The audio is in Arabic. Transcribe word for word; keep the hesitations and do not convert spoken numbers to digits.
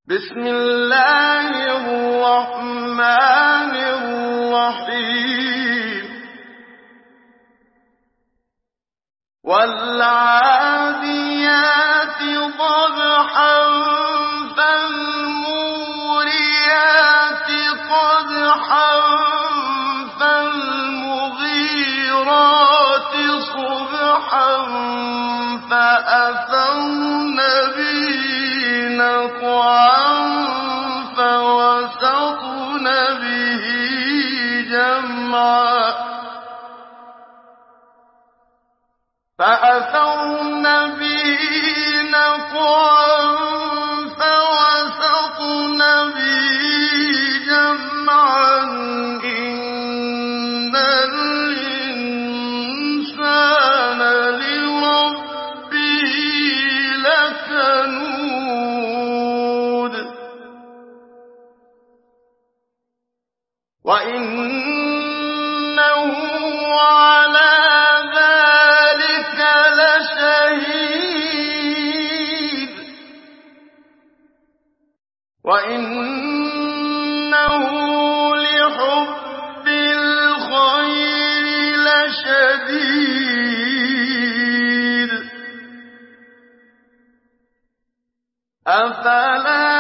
بسم الله الرحمن الرحيم والعاديات ضبحا فالموريات قدحا فالمغيرات صبحا فأثرن به نقعا فوسطن به جمعا فأثرن به نقعا فوسطن به جمعا إن الإنسان لربه لكنود وإنه على ذلك لشهيد وإنه لحب الخير لشديد أفلا